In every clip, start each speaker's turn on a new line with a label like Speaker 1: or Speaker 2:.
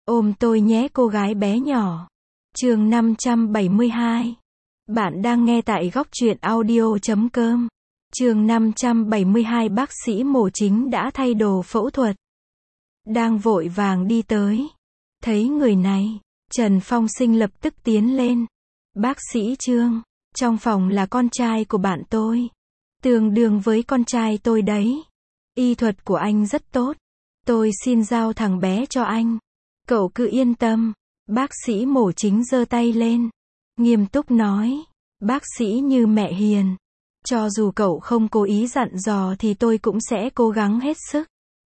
Speaker 1: Ôm tôi nhé cô gái bé nhỏ. Chương 572. Bạn đang nghe tại góc truyện audio.com. Chương 572 bác sĩ mổ chính đã thay đồ phẫu thuật. Đang vội vàng đi tới. Thấy người này, Trần Phong Sinh lập tức tiến lên. Bác sĩ Trương, trong phòng là con trai của bạn tôi. Tương đương với con trai tôi đấy. Y thuật của anh rất tốt. Tôi xin giao thằng bé cho anh. Cậu cứ yên tâm. Bác sĩ mổ chính giơ tay lên. Nghiêm túc nói. Bác sĩ như mẹ hiền. Cho dù cậu không cố ý dặn dò thì tôi cũng sẽ cố gắng hết sức.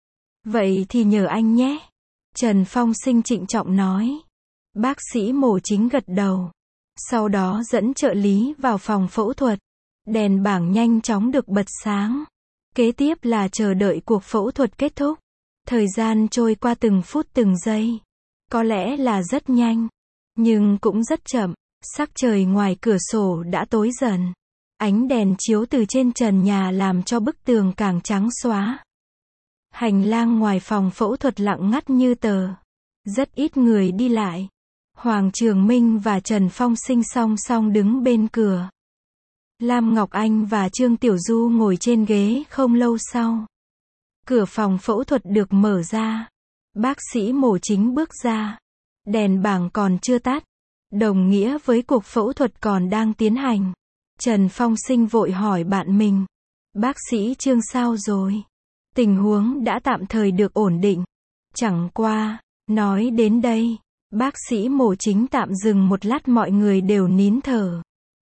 Speaker 1: Vậy thì nhờ anh nhé. Trần Phong Sinh trịnh trọng nói. Bác sĩ mổ chính gật đầu. Sau đó dẫn trợ lý vào phòng phẫu thuật. Đèn bảng nhanh chóng được bật sáng. Kế tiếp là chờ đợi cuộc phẫu thuật kết thúc. Thời gian trôi qua từng phút từng giây. Có lẽ là rất nhanh, nhưng cũng rất chậm. Sắc trời ngoài cửa sổ đã tối dần. Ánh đèn chiếu từ trên trần nhà làm cho bức tường càng trắng xóa. Hành lang ngoài phòng phẫu thuật lặng ngắt như tờ. Rất ít người đi lại. Hoàng Trường Minh và Trần Phong Sinh song song đứng bên cửa. Lam Ngọc Anh và Trương Tiểu Du ngồi trên ghế không lâu sau. Cửa phòng phẫu thuật được mở ra. Bác sĩ mổ chính bước ra. Đèn bảng còn chưa tắt. Đồng nghĩa với cuộc phẫu thuật còn đang tiến hành. Trần Phong Sinh vội hỏi bạn mình. Bác sĩ Trương sao rồi? Tình huống đã tạm thời được ổn định. Chẳng qua, nói đến đây, bác sĩ mổ chính tạm dừng một lát, mọi người đều nín thở.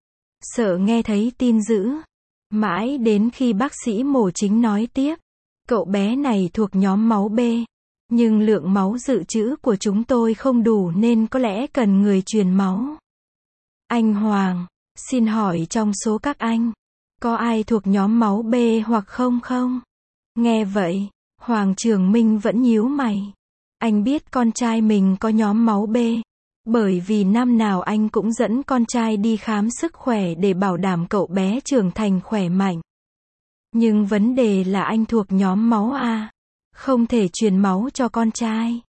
Speaker 1: Sợ nghe thấy tin dữ. Mãi đến khi bác sĩ mổ chính nói tiếp. Cậu bé này thuộc nhóm máu B. Nhưng lượng máu dự trữ của chúng tôi không đủ nên có lẽ cần người truyền máu. Anh Hoàng, xin hỏi trong số các anh, có ai thuộc nhóm máu B hoặc không? Nghe vậy, Hoàng Trường Minh vẫn nhíu mày. Anh biết con trai mình có nhóm máu B. Bởi vì năm nào anh cũng dẫn con trai đi khám sức khỏe để bảo đảm cậu bé trưởng thành khỏe mạnh. Nhưng vấn đề là anh thuộc nhóm máu A. Không thể truyền máu cho con trai.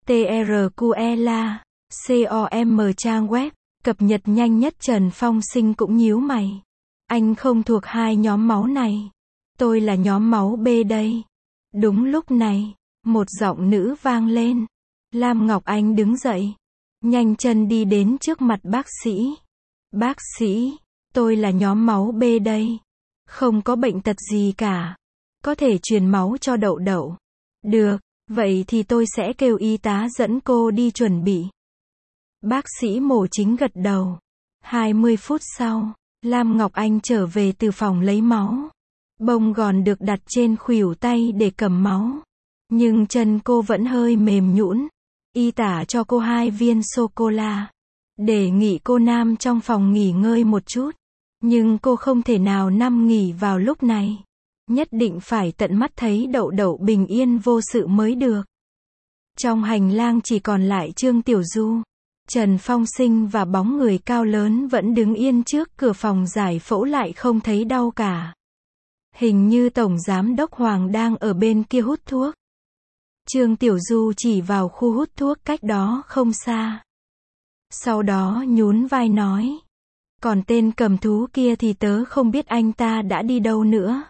Speaker 1: TRQLA, COM trang web, cập nhật nhanh nhất. Trần Phong Sinh cũng nhíu mày. Anh không thuộc hai nhóm máu này. Tôi là nhóm máu B đây. Đúng lúc này, một giọng nữ vang lên. Lam Ngọc Anh đứng dậy. Nhanh chân đi đến trước mặt bác sĩ. Bác sĩ, tôi là nhóm máu B đây. Không có bệnh tật gì cả. Có thể truyền máu cho Đậu Đậu. Được, vậy thì tôi sẽ kêu y tá dẫn cô đi chuẩn bị. Bác sĩ mổ chính gật đầu. 20 phút sau, Lam Ngọc Anh trở về từ phòng lấy máu. Bông gòn được đặt trên khuỷu tay để cầm máu. Nhưng chân cô vẫn hơi mềm nhũn. Y tá cho cô 2 viên sô-cô-la. Đề nghị cô nằm trong phòng nghỉ ngơi một chút. Nhưng cô không thể nào nằm nghỉ vào lúc này. Nhất định phải tận mắt thấy Đậu Đậu bình yên vô sự mới được. Trong hành lang chỉ còn lại Trương Tiểu Du, Trần Phong Sinh và bóng người cao lớn vẫn đứng yên trước cửa phòng giải phẫu, lại không thấy đâu cả. Hình như Tổng Giám đốc Hoàng đang ở bên kia hút thuốc. Trương Tiểu Du chỉ vào khu hút thuốc cách đó không xa. Sau đó nhún vai nói. Còn tên cầm thú kia thì tớ không biết anh ta đã đi đâu nữa.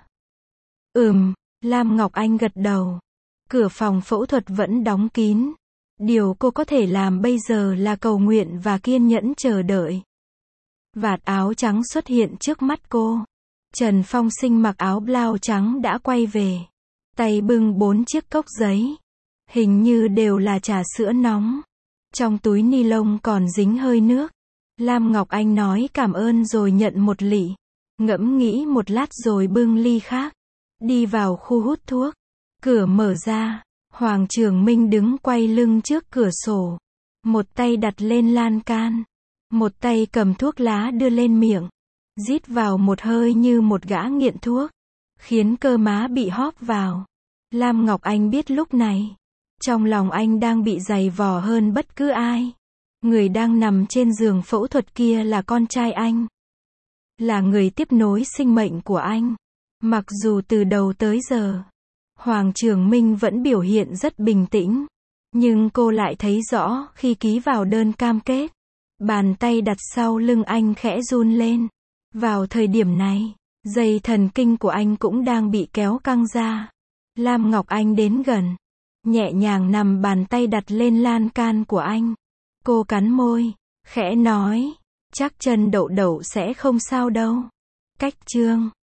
Speaker 1: Lam Ngọc Anh gật đầu. Cửa phòng phẫu thuật vẫn đóng kín. Điều cô có thể làm bây giờ là cầu nguyện và kiên nhẫn chờ đợi. Vạt áo trắng xuất hiện trước mắt cô. Trần Phong Sinh mặc áo blau trắng đã quay về. Tay bưng 4 chiếc cốc giấy. Hình như đều là trà sữa nóng. Trong túi ni lông còn dính hơi nước. Lam Ngọc Anh nói cảm ơn rồi nhận một lị. Ngẫm nghĩ một lát rồi bưng ly khác. Đi vào khu hút thuốc. Cửa mở ra. Hoàng Trường Minh đứng quay lưng trước cửa sổ. Một tay đặt lên lan can. Một tay cầm thuốc lá đưa lên miệng. Rít vào một hơi như một gã nghiện thuốc. Khiến cơ má bị hóp vào. Lam Ngọc Anh biết lúc này. Trong lòng anh đang bị dày vò hơn bất cứ ai. Người đang nằm trên giường phẫu thuật kia là con trai anh. Là người tiếp nối sinh mệnh của anh. Mặc dù từ đầu tới giờ, Hoàng Trường Minh vẫn biểu hiện rất bình tĩnh. Nhưng cô lại thấy rõ khi ký vào đơn cam kết. Bàn tay đặt sau lưng anh khẽ run lên. Vào thời điểm này, dây thần kinh của anh cũng đang bị kéo căng ra. Lam Ngọc Anh đến gần, nhẹ nhàng nằm bàn tay đặt lên lan can của anh. Cô cắn môi, khẽ nói, chắc chân Đậu Đậu sẽ không sao đâu. Cách chương